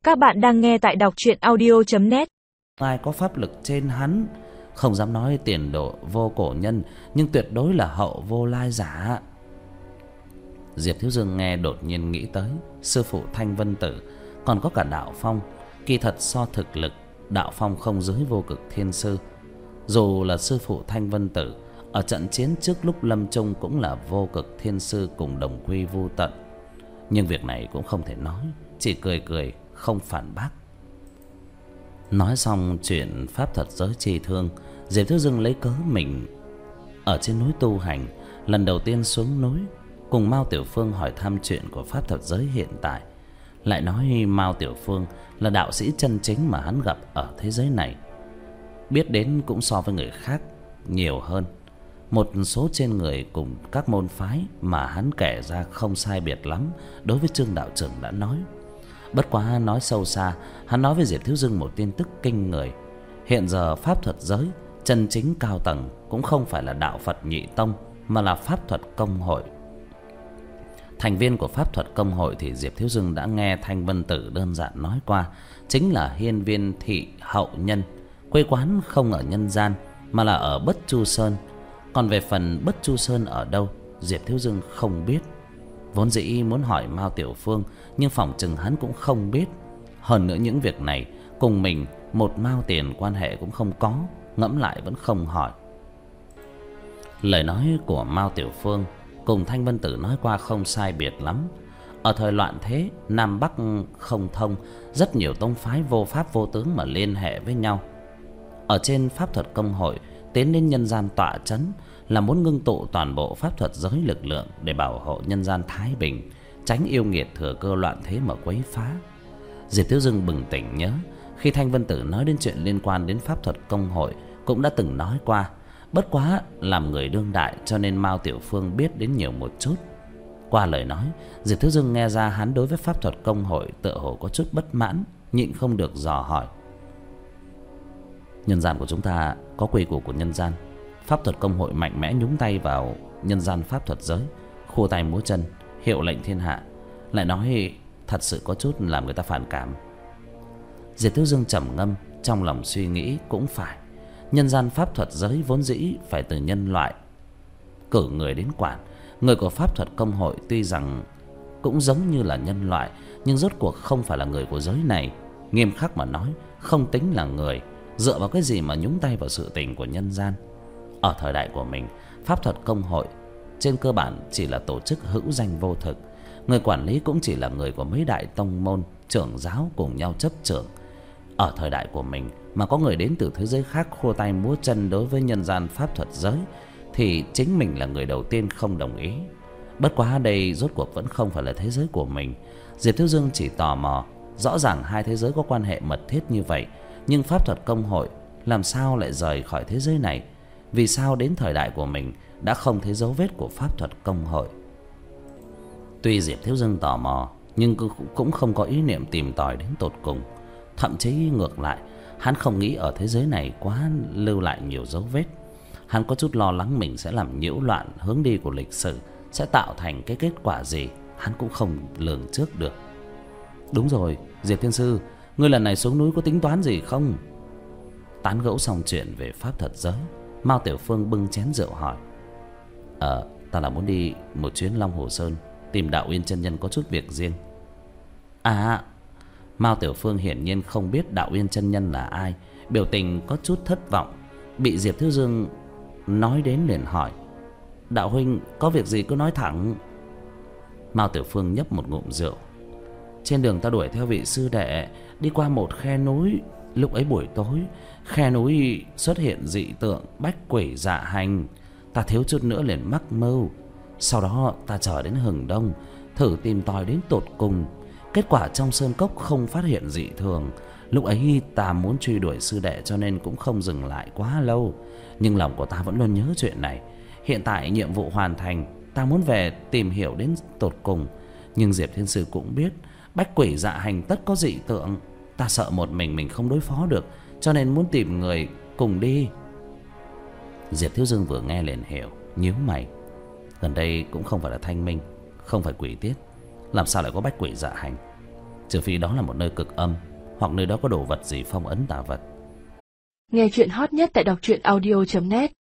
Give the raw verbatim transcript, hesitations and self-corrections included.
Các bạn đang nghe tại đọc truyện audio chấm net. Ai có pháp lực trên hắn, không dám nói tiền độ vô cổ nhân, nhưng tuyệt đối là hậu vô lai giả. Diệp Thiếu Dương nghe đột nhiên nghĩ tới sư phụ Thanh Vân Tử, còn có cả Đạo Phong. Kỳ thật so thực lực, Đạo Phong không dưới Vô Cực Thiên Sư. Dù là sư phụ Thanh Vân Tử, ở trận chiến trước lúc lâm chung cũng là Vô Cực Thiên Sư cùng đồng quy vu tận. Nhưng việc này cũng không thể nói, chỉ cười cười không phản bác. Nói xong chuyện pháp thuật giới chi thương, Diệp Thiếu Dương lấy cớ mình ở trên núi tu hành, lần đầu tiên xuống núi, cùng Mao Tiểu Phương hỏi thăm chuyện của pháp thuật giới hiện tại. Lại nói Mao Tiểu Phương là đạo sĩ chân chính mà hắn gặp ở thế giới này, biết đến cũng so với người khác nhiều hơn. Một số trên người cùng các môn phái mà hắn kể ra không sai biệt lắm đối với Trương đạo trưởng đã nói. Bất quá nói sâu xa, hắn nói với Diệp Thiếu Dương một tin tức kinh người. Hiện giờ pháp thuật giới chân chính cao tầng cũng không phải là đạo Phật Nhị Tông, mà là pháp thuật công hội. Thành viên của pháp thuật công hội thì Diệp Thiếu Dương đã nghe Thanh Vân Tử đơn giản nói qua, chính là hiên viên thị hậu nhân, quê quán không ở nhân gian mà là ở Bất Chu Sơn. Còn về phần Bất Chu Sơn ở đâu, Diệp Thiếu Dương không biết. Vốn dĩ muốn hỏi Mao Tiểu Phương, nhưng phỏng chừng hắn cũng không biết. Hơn nữa những việc này cùng mình một mao tiền quan hệ cũng không có, ngẫm lại vẫn không hỏi. Lời nói của Mao Tiểu Phương cùng Thanh Vân Tử nói qua không sai biệt lắm. Ở thời loạn thế, Nam Bắc không thông, rất nhiều tông phái vô pháp vô tướng mà liên hệ với nhau. Ở trên pháp thuật công hội tiến đến nhân gian tọa chấn là muốn ngưng tụ toàn bộ pháp thuật giới lực lượng để bảo hộ nhân gian thái bình, tránh yêu nghiệt thừa cơ loạn thế mà quấy phá. Diệp Thiếu Dương bừng tỉnh nhớ, khi Thanh Vân Tử nói đến chuyện liên quan đến pháp thuật công hội cũng đã từng nói qua. Bất quá làm người đương đại cho nên Mao Tiểu Phương biết đến nhiều một chút. Qua lời nói, Diệp Thiếu Dương nghe ra hắn đối với pháp thuật công hội tựa hồ có chút bất mãn, nhịn không được dò hỏi. Nhân gian của chúng ta có quy củ của nhân gian, pháp thuật công hội mạnh mẽ nhúng tay vào nhân gian pháp thuật giới, khua tay múa chân, hiệu lệnh thiên hạ, lại nói thật sự có chút làm người ta phản cảm. Diệp Thiếu Dương trầm ngâm, trong lòng suy nghĩ cũng phải. Nhân gian pháp thuật giới vốn dĩ phải từ nhân loại cử người đến quản. Người của pháp thuật công hội tuy rằng cũng giống như là nhân loại, nhưng rốt cuộc không phải là người của giới này. Nghiêm khắc mà nói, không tính là người. Dựa vào cái gì mà nhúng tay vào sự tình của nhân gian? Ở thời đại của mình, pháp thuật công hội trên cơ bản chỉ là tổ chức hữu danh vô thực. Người quản lý cũng chỉ là người của mấy đại tông môn, trưởng giáo cùng nhau chấp trưởng. Ở thời đại của mình mà có người đến từ thế giới khác khua tay múa chân đối với nhân gian pháp thuật giới, thì chính mình là người đầu tiên không đồng ý. Bất quá đây rốt cuộc vẫn không phải là thế giới của mình. Diệp Thiếu Dương chỉ tò mò, rõ ràng hai thế giới có quan hệ mật thiết như vậy, nhưng pháp thuật công hội làm sao lại rời khỏi thế giới này? Vì sao đến thời đại của mình đã không thấy dấu vết của pháp thuật công hội? Tuy Diệp Thiếu Dương tò mò, nhưng cũng không có ý niệm tìm tòi đến tột cùng. Thậm chí ngược lại, hắn không nghĩ ở thế giới này quá lưu lại nhiều dấu vết. Hắn có chút lo lắng mình sẽ làm nhiễu loạn hướng đi của lịch sử, sẽ tạo thành cái kết quả gì hắn cũng không lường trước được. Đúng rồi, Diệp Thiên Sư, ngươi lần này xuống núi có tính toán gì không? Tán gẫu xong chuyện về pháp thuật giới, Mao Tiểu Phương bưng chén rượu hỏi. Ờ, ta là muốn đi một chuyến Long Hồ Sơn, tìm Đạo Uyên chân nhân có chút việc riêng. À, Mao Tiểu Phương hiển nhiên không biết Đạo Uyên chân nhân là ai, biểu tình có chút thất vọng. Bị Diệp Thiếu Dương nói đến liền hỏi. Đạo huynh có việc gì cứ nói thẳng. Mao Tiểu Phương nhấp một ngụm rượu. Trên đường ta đuổi theo vị sư đệ, đi qua một khe núi. Lúc ấy buổi tối, khe núi xuất hiện dị tượng bách quỷ dạ hành. Ta thiếu chút nữa liền mắc mưu. Sau đó ta chờ đến hừng đông, thử tìm tòi đến tột cùng. Kết quả trong sơn cốc không phát hiện dị thường. Lúc ấy ta muốn truy đuổi sư đệ cho nên cũng không dừng lại quá lâu. Nhưng lòng của ta vẫn luôn nhớ chuyện này. Hiện tại nhiệm vụ hoàn thành, ta muốn về tìm hiểu đến tột cùng. Nhưng Diệp Thiên Sư cũng biết bách quỷ dạ hành tất có dị tượng. Ta sợ một mình mình không đối phó được, cho nên muốn tìm người cùng đi. Diệp Thiếu Dương vừa nghe liền hiểu, nhíu mày. Gần đây cũng không phải là thanh minh, không phải quỷ tiết, làm sao lại có bách quỷ dạ hành? trừ phi đó là một nơi cực âm, hoặc nơi đó có đồ vật gì phong ấn tà vật. Nghe chuyện hot nhất tại đọc truyện audio chấm net.